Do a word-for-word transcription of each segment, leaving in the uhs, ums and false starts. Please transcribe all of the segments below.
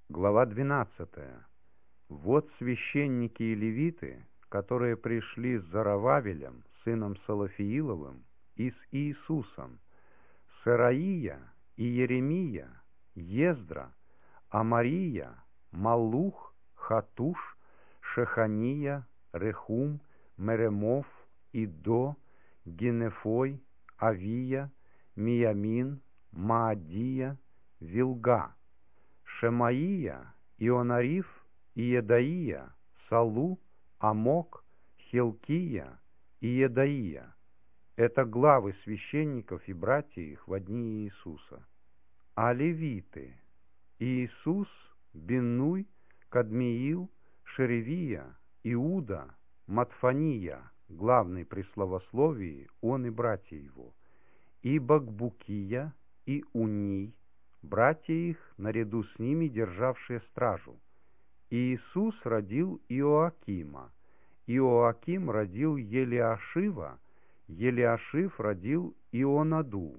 Глава двенадцатая. Вот священники и левиты, которые пришли с Зарававелем, сыном Салафииловым, и с Иисусом, Сараия и Еремия, Ездра, Амария, Маллух, Хатуш, Шехания, Рехум, Меремов, Идо, Генефой, Авия, Миямин, Маадия, Вилга, Шемаия, Ионариф, Иедаия, Салу, Амок, Хилкия и Едаия. Это главы священников и братья их во дни Иисуса. А левиты: Иисус, Биннуй, Кадмиил, Шеревия, Иуда, Матфания, главный при словословии, он и братья его, и Бакбукия, и Уний, братья их, наряду с ними державшие стражу. Иисус родил Иоакима, Иоаким родил Елиашива, Елиашив родил Ионаду,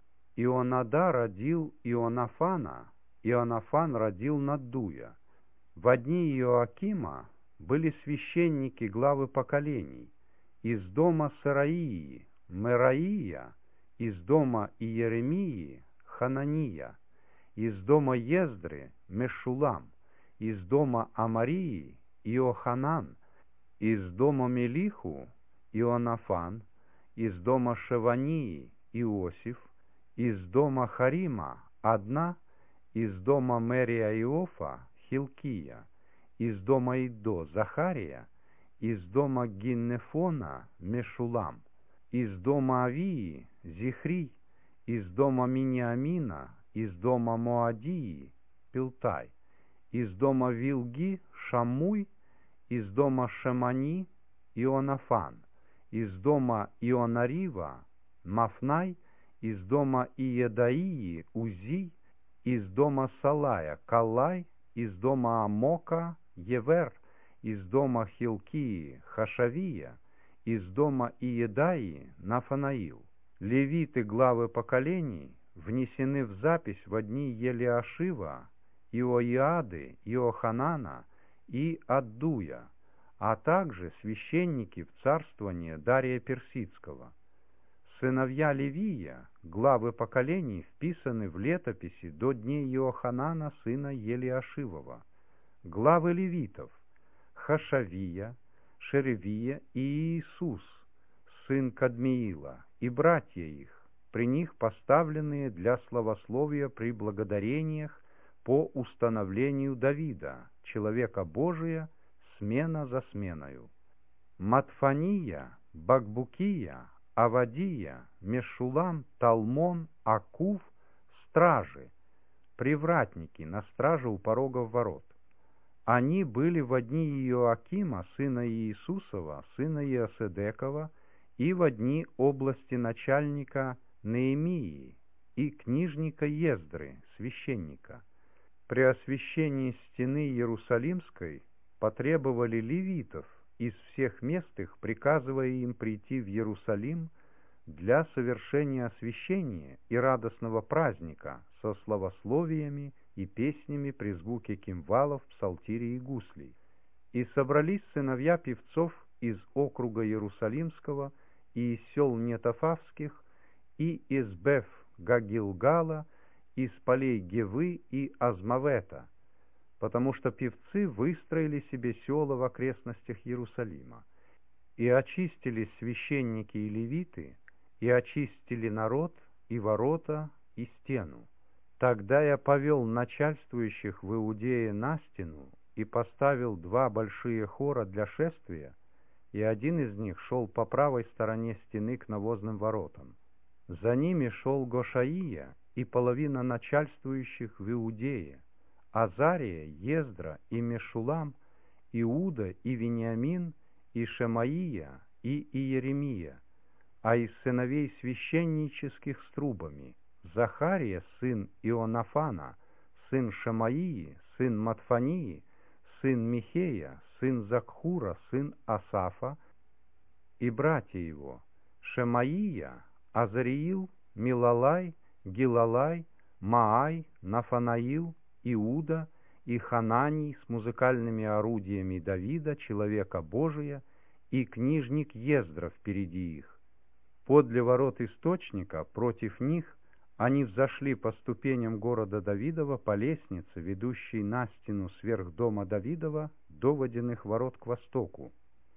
Ионада родил Ионафана, Ионафан родил Наддуя. Во дни Иоакима были священники главы поколений: из дома Сараии Мераия, из дома Иеремии Ханания, из дома Ездры Мешулам, из дома Амарии Иоханан, из дома Мелиху Ионафан, из дома Шевании Иосиф, из дома Харима одна, из дома Мерия Иофа Хилкия, из дома Идо Захария, из дома Гиннефона Мешулам, из дома Авии Зихри, из дома Миниамина, из дома Моадии Пилтай, из дома Вилги Шамуй, из дома Шемани Ионафан, из дома Ионарива Мафнай, из дома Иедаии Узи, из дома Салая Калай, из дома Амока Евер, из дома Хилкии Хашавия, из дома Иедаии Нафанаил. Левиты главы поколений внесены в запись во дни Елиашива, Иоиады, Иоханана и Аддуя, а также священники в царствование Дария Персидского. Сыновья Левия, главы поколений, вписаны в летописи до дней Иоханана, сына Елиашивова. Главы левитов: Хашавия, Шеревия и Иисус, сын Кадмиила, и братья их, при них поставленные для славословия при благодарениях по установлению Давида, человека Божия, смена за сменою. Матфания, Бакбукия, Авадия, Мешулам, Талмон, Акув, стражи, привратники на страже у порогов ворот. Они были во дни Иоакима, сына Иисусова, сына Иоседекова, и во дни области начальника Неемии и книжника Ездры, священника. При освящении стены Иерусалимской потребовали левитов из всех мест их, приказывая им прийти в Иерусалим для совершения освящения и радостного праздника со славословиями и песнями при звуке кимвалов, псалтирий и гуслей. И собрались сыновья певцов из округа Иерусалимского и из сел Нетофавских, и из Беф-Гагилгала, из полей Гевы и Азмавета, потому что певцы выстроили себе села в окрестностях Иерусалима. И очистились священники и левиты, и очистили народ, и ворота, и стену. Тогда я повел начальствующих в Иудее на стену и поставил два большие хора для шествия, и один из них шел по правой стороне стены к навозным воротам. За ними шел Гошаия и половина начальствующих в Иудее, Азария, Ездра и Мешулам, Иуда и Вениамин, и Шемаия, и Иеремия, а из сыновей священнических с трубами Захария, сын Ионафана, сын Шемаии, сын Матфании, сын Михея, сын Закхура, сын Асафа, и братья его Шемаия, Азариил, Милалай, Гилалай, Маай, Нафанаил, Иуда, и Хананий с музыкальными орудиями Давида, человека Божия, и книжник Ездра впереди их. Подле ворот источника, против них, они взошли по ступеням города Давидова по лестнице, ведущей на стену сверх дома Давидова до водяных ворот к востоку.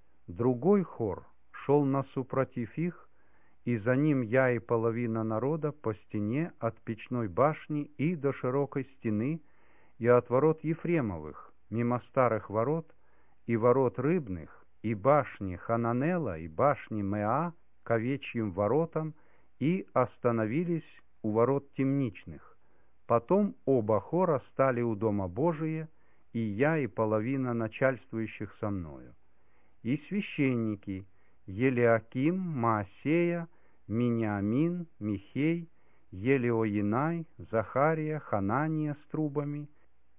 Другой хор шел насупротив их, и за ним я и половина народа по стене от печной башни и до широкой стены, и от ворот Ефремовых, мимо старых ворот, и ворот рыбных, и башни Хананела, и башни Меа к овечьим воротам, и остановились у ворот темничных. Потом оба хора стали у дома Божия, и я, и половина начальствующих со мною. И священники Елиаким, Маасея, Миниамин, Михей, Елиоенай, Захария, Ханания с трубами,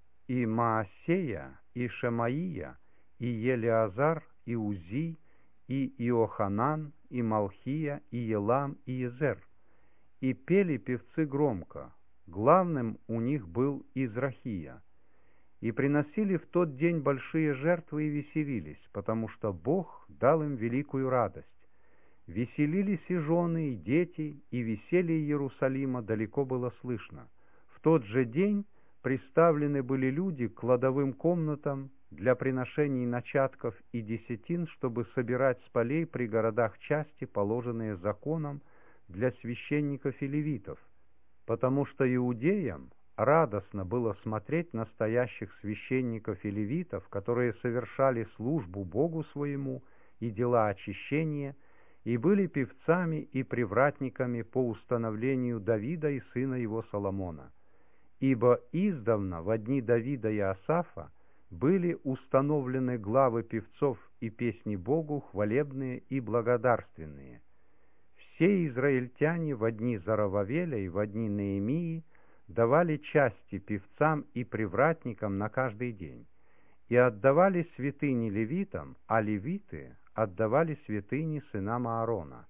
и Маасея, и Шемаия, и Елиазар, и Узи, и Иоханан, и Малхия, и Елам, и Езер. И пели певцы громко, главным у них был Израхия. И приносили в тот день большие жертвы и веселились, потому что Бог дал им великую радость. Веселились и жены, и дети, и веселье Иерусалима далеко было слышно. В тот же день приставлены были люди к кладовым комнатам для приношений начатков и десятин, чтобы собирать с полей при городах части, положенные законом для священников и левитов, потому что иудеям радостно было смотреть настоящих священников и левитов, которые совершали службу Богу своему и дела очищения, и были певцами и привратниками по установлению Давида и сына его Соломона. Ибо издавна во дни Давида и Асафа были установлены главы певцов и песни Богу хвалебные и благодарственные. Все израильтяне во дни Зарававеля и во дни Неемии давали части певцам и привратникам на каждый день, и отдавали святыни левитам, а левиты отдавали святыни сынам Аарона.